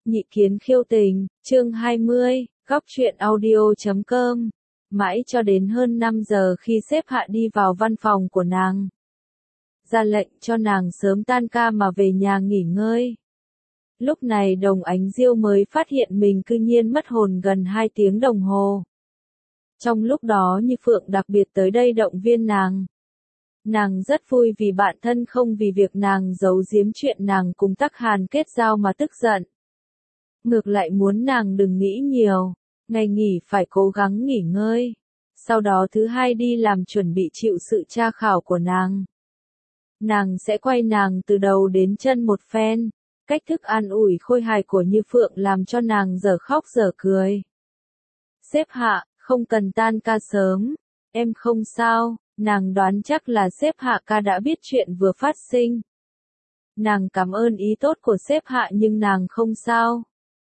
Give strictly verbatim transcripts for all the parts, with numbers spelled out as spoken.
Nhị kiến khiêu tình, chương hai mươi, góc truyện audio chấm com. Mãi cho đến hơn năm giờ khi sếp Hạ đi vào văn phòng của nàng, ra lệnh cho nàng sớm tan ca mà về nhà nghỉ ngơi. Lúc này Đồng Ánh Diêu mới phát hiện mình cư nhiên mất hồn gần hai tiếng đồng hồ. Trong lúc đó Như Phượng đặc biệt tới đây động viên nàng. Nàng rất vui vì bạn thân không vì việc nàng giấu giếm chuyện nàng cùng Tắc Hàn kết giao mà tức giận. Ngược lại muốn nàng đừng nghĩ nhiều, ngày nghỉ phải cố gắng nghỉ ngơi. Sau đó thứ hai đi làm chuẩn bị chịu sự tra khảo của nàng. Nàng sẽ quay nàng từ đầu đến chân một phen. Cách thức an ủi khôi hài của Như Phượng làm cho nàng dở khóc dở cười. Sếp Hạ, không cần tan ca sớm, em không sao. Nàng đoán chắc là sếp Hạ ca đã biết chuyện vừa phát sinh. Nàng cảm ơn ý tốt của sếp Hạ nhưng nàng không sao.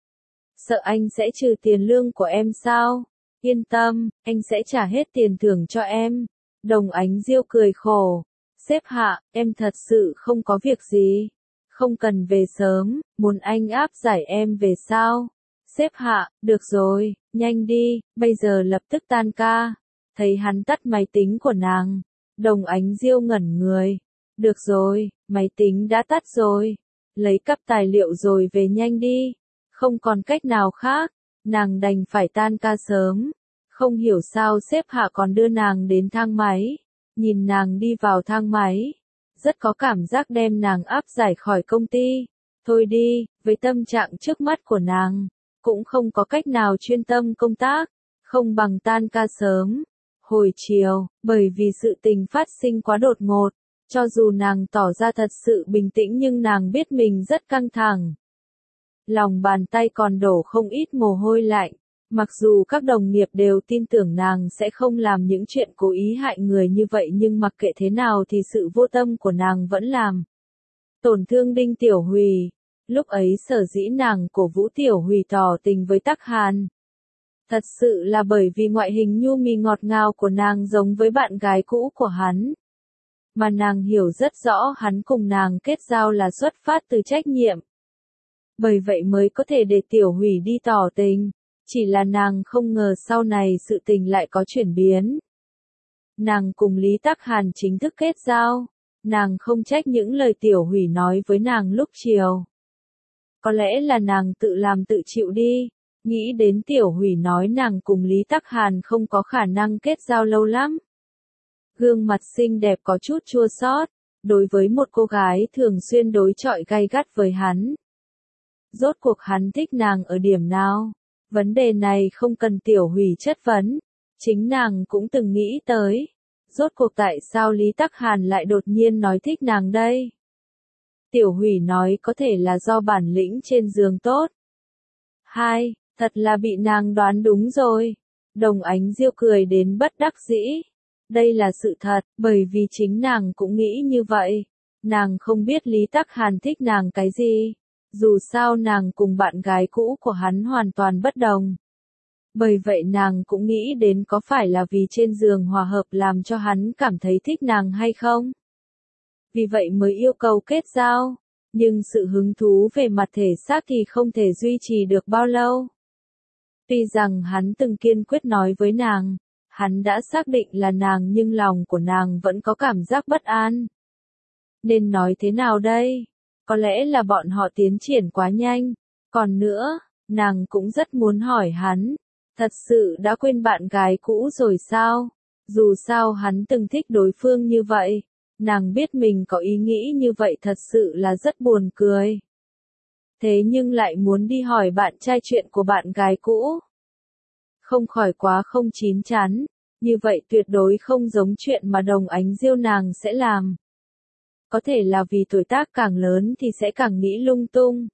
Sợ anh sẽ trừ tiền lương của em sao? Yên tâm, anh sẽ trả hết tiền thưởng cho em. Đồng Ánh Diêu cười khổ. Sếp Hạ, em thật sự không có việc gì. Không cần về sớm, muốn anh áp giải em về sao? Sếp Hạ, được rồi, nhanh đi, bây giờ lập tức tan ca. Thấy hắn tắt máy tính của nàng, Đồng Ánh Diêu ngẩn người. Được rồi, máy tính đã tắt rồi. Lấy cắp tài liệu rồi về nhanh đi. Không còn cách nào khác, nàng đành phải tan ca sớm. Không hiểu sao sếp Hạ còn đưa nàng đến thang máy. Nhìn nàng đi vào thang máy, rất có cảm giác đem nàng áp giải khỏi công ty. Thôi đi, với tâm trạng trước mắt của nàng, cũng không có cách nào chuyên tâm công tác, không bằng tan ca sớm. Hồi chiều, bởi vì sự tình phát sinh quá đột ngột, cho dù nàng tỏ ra thật sự bình tĩnh nhưng nàng biết mình rất căng thẳng. Lòng bàn tay còn đổ không ít mồ hôi lạnh, mặc dù các đồng nghiệp đều tin tưởng nàng sẽ không làm những chuyện cố ý hại người như vậy nhưng mặc kệ thế nào thì sự vô tâm của nàng vẫn làm tổn thương Đinh Tiểu Hùy. Lúc ấy sở dĩ nàng cổ vũ Tiểu Hùy tỏ tình với Tắc Hàn. Thật sự là bởi vì ngoại hình nhu mì ngọt ngào của nàng giống với bạn gái cũ của hắn. Mà nàng hiểu rất rõ hắn cùng nàng kết giao là xuất phát từ trách nhiệm. Bởi vậy mới có thể để Tiểu Hùy đi tỏ tình. Chỉ là nàng không ngờ sau này sự tình lại có chuyển biến. Nàng cùng Lý Tắc Hàn chính thức kết giao. Nàng không trách những lời Tiểu Hùy nói với nàng lúc chiều. Có lẽ là nàng tự làm tự chịu đi. Nghĩ đến Tiểu Hùy nói nàng cùng Lý Tắc Hàn không có khả năng kết giao lâu lắm. Gương mặt xinh đẹp có chút chua xót. Đối với một cô gái thường xuyên đối chọi gay gắt với hắn. Rốt cuộc hắn thích nàng ở điểm nào? Vấn đề này không cần Tiểu Hùy chất vấn. Chính nàng cũng từng nghĩ tới. Rốt cuộc tại sao Lý Tắc Hàn lại đột nhiên nói thích nàng đây? Tiểu Hùy nói có thể là do bản lĩnh trên giường tốt. Hai, thật là bị nàng đoán đúng rồi. Đồng Ánh Diêu cười đến bất đắc dĩ. Đây là sự thật, bởi vì chính nàng cũng nghĩ như vậy. Nàng không biết Lý Tắc Hàn thích nàng cái gì. Dù sao nàng cùng bạn gái cũ của hắn hoàn toàn bất đồng. Bởi vậy nàng cũng nghĩ đến có phải là vì trên giường hòa hợp làm cho hắn cảm thấy thích nàng hay không. Vì vậy mới yêu cầu kết giao. Nhưng sự hứng thú về mặt thể xác thì không thể duy trì được bao lâu. Tuy rằng hắn từng kiên quyết nói với nàng, hắn đã xác định là nàng nhưng lòng của nàng vẫn có cảm giác bất an. Nên nói thế nào đây? Có lẽ là bọn họ tiến triển quá nhanh. Còn nữa, nàng cũng rất muốn hỏi hắn. Thật sự đã quên bạn gái cũ rồi sao? Dù sao hắn từng thích đối phương như vậy. Nàng biết mình có ý nghĩ như vậy thật sự là rất buồn cười. Thế nhưng lại muốn đi hỏi bạn trai chuyện của bạn gái cũ. Không khỏi quá không chín chắn. Như vậy tuyệt đối không giống chuyện mà Đồng Ánh Diêu nàng sẽ làm. Có thể là vì tuổi tác càng lớn thì sẽ càng nghĩ lung tung.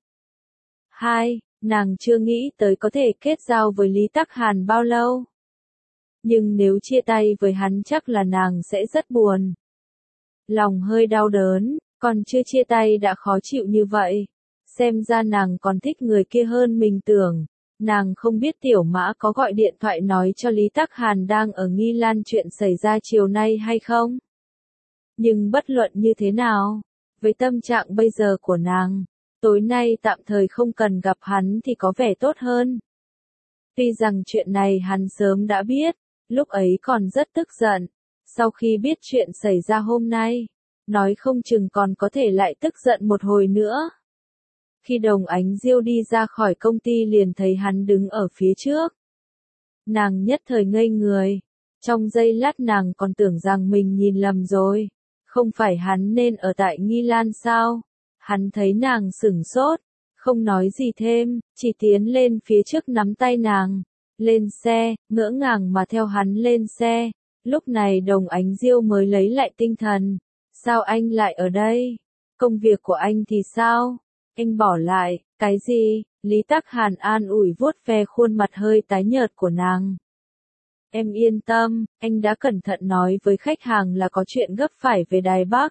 Hai, nàng chưa nghĩ tới có thể kết giao với Lý Tắc Hàn bao lâu. Nhưng nếu chia tay với hắn chắc là nàng sẽ rất buồn. Lòng hơi đau đớn, còn chưa chia tay đã khó chịu như vậy. Xem ra nàng còn thích người kia hơn mình tưởng. Nàng không biết Tiểu Mã có gọi điện thoại nói cho Lý Tắc Hàn đang ở Nghi Lan chuyện xảy ra chiều nay hay không. Nhưng bất luận như thế nào, với tâm trạng bây giờ của nàng, Tối nay tạm thời không cần gặp hắn thì có vẻ tốt hơn. Tuy rằng chuyện này hắn sớm đã biết, lúc ấy còn rất tức giận. Sau khi biết chuyện xảy ra hôm nay, nói không chừng còn có thể lại tức giận một hồi nữa. Khi Đồng Ánh Diêu đi ra khỏi công ty liền thấy hắn đứng ở phía trước. Nàng nhất thời ngây người. Trong giây lát nàng còn tưởng rằng mình nhìn lầm rồi. Không phải hắn nên ở tại Nghi Lan sao? Hắn thấy nàng sửng sốt, không nói gì thêm, chỉ tiến lên phía trước nắm tay nàng. Lên xe, ngỡ ngàng mà theo hắn lên xe. Lúc này Đồng Ánh Diêu mới lấy lại tinh thần. Sao anh lại ở đây? Công việc của anh thì sao? Anh bỏ lại, cái gì? Lý Tắc Hàn an ủi vuốt ve khuôn mặt hơi tái nhợt của nàng. Em yên tâm, anh đã cẩn thận nói với khách hàng là có chuyện gấp phải về Đài Bắc.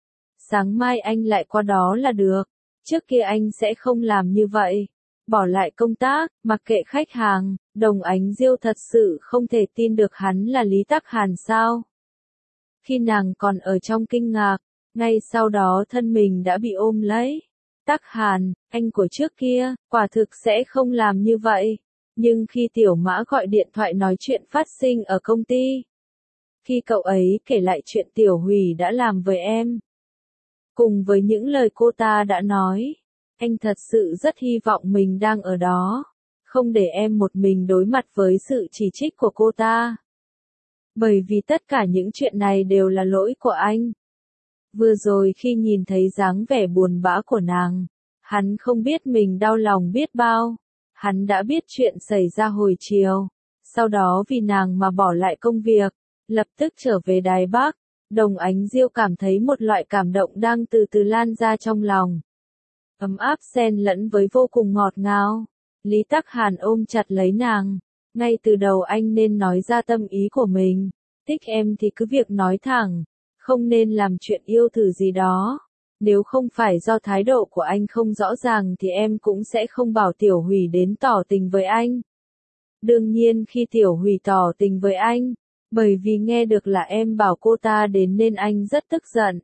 Sáng mai anh lại qua đó là được. Trước kia anh sẽ không làm như vậy. Bỏ lại công tác, mặc kệ khách hàng. Đồng Ánh Diêu thật sự không thể tin được hắn là Lý Tắc Hàn sao. Khi nàng còn ở trong kinh ngạc, ngay sau đó thân mình đã bị ôm lấy. Tắc Hàn, anh của trước kia, quả thực sẽ không làm như vậy. Nhưng khi Tiểu Mã gọi điện thoại nói chuyện phát sinh ở công ty, khi cậu ấy kể lại chuyện Tiểu Hủy đã làm với em, cùng với những lời cô ta đã nói, anh thật sự rất hy vọng mình đang ở đó, không để em một mình đối mặt với sự chỉ trích của cô ta. Bởi vì tất cả những chuyện này đều là lỗi của anh. Vừa rồi khi nhìn thấy dáng vẻ buồn bã của nàng, hắn không biết mình đau lòng biết bao. Hắn đã biết chuyện xảy ra hồi chiều. Sau đó vì nàng mà bỏ lại công việc, lập tức trở về Đài Bắc. Đồng Ánh Diêu cảm thấy một loại cảm động đang từ từ lan ra trong lòng. Ấm áp xen lẫn với vô cùng ngọt ngào. Lý Tắc Hàn ôm chặt lấy nàng. Ngay từ đầu anh nên nói ra tâm ý của mình. Thích em thì cứ việc nói thẳng. Không nên làm chuyện yêu thử gì đó. Nếu không phải do thái độ của anh không rõ ràng thì em cũng sẽ không bảo Tiểu Hủy đến tỏ tình với anh. Đương nhiên khi Tiểu Hủy tỏ tình với anh, bởi vì nghe được là em bảo cô ta đến nên anh rất tức giận.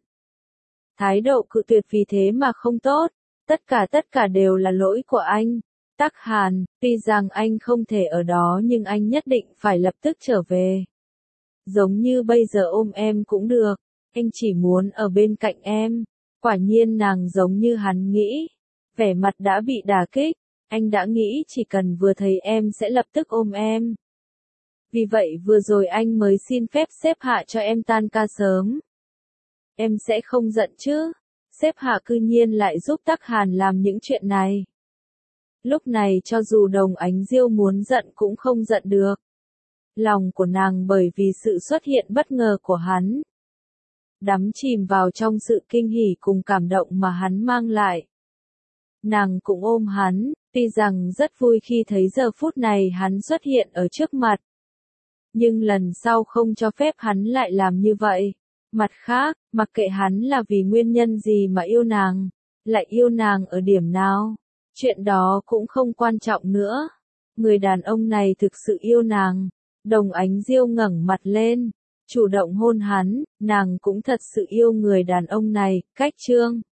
Thái độ cự tuyệt vì thế mà không tốt, tất cả tất cả đều là lỗi của anh. Tắc Hàn, tuy rằng anh không thể ở đó nhưng anh nhất định phải lập tức trở về. Giống như bây giờ ôm em cũng được, anh chỉ muốn ở bên cạnh em. Quả nhiên nàng giống như hắn nghĩ. Vẻ mặt đã bị đả kích. Anh đã nghĩ chỉ cần vừa thấy em sẽ lập tức ôm em. Vì vậy vừa rồi anh mới xin phép sếp Hạ cho em tan ca sớm. Em sẽ không giận chứ? Sếp Hạ cư nhiên lại giúp Tắc Hàn làm những chuyện này. Lúc này cho dù Đồng Ánh Diêu muốn giận cũng không giận được. Lòng của nàng bởi vì sự xuất hiện bất ngờ của hắn, đắm chìm vào trong sự kinh hỉ cùng cảm động mà hắn mang lại. Nàng cũng ôm hắn, tuy rằng rất vui khi thấy giờ phút này hắn xuất hiện ở trước mặt. Nhưng lần sau không cho phép hắn lại làm như vậy. Mặt khác, mặc kệ hắn là vì nguyên nhân gì mà yêu nàng, lại yêu nàng ở điểm nào, chuyện đó cũng không quan trọng nữa. Người đàn ông này thực sự yêu nàng. Đồng Ánh Diêu ngẩng mặt lên, chủ động hôn hắn, nàng cũng thật sự yêu người đàn ông này. Cách chương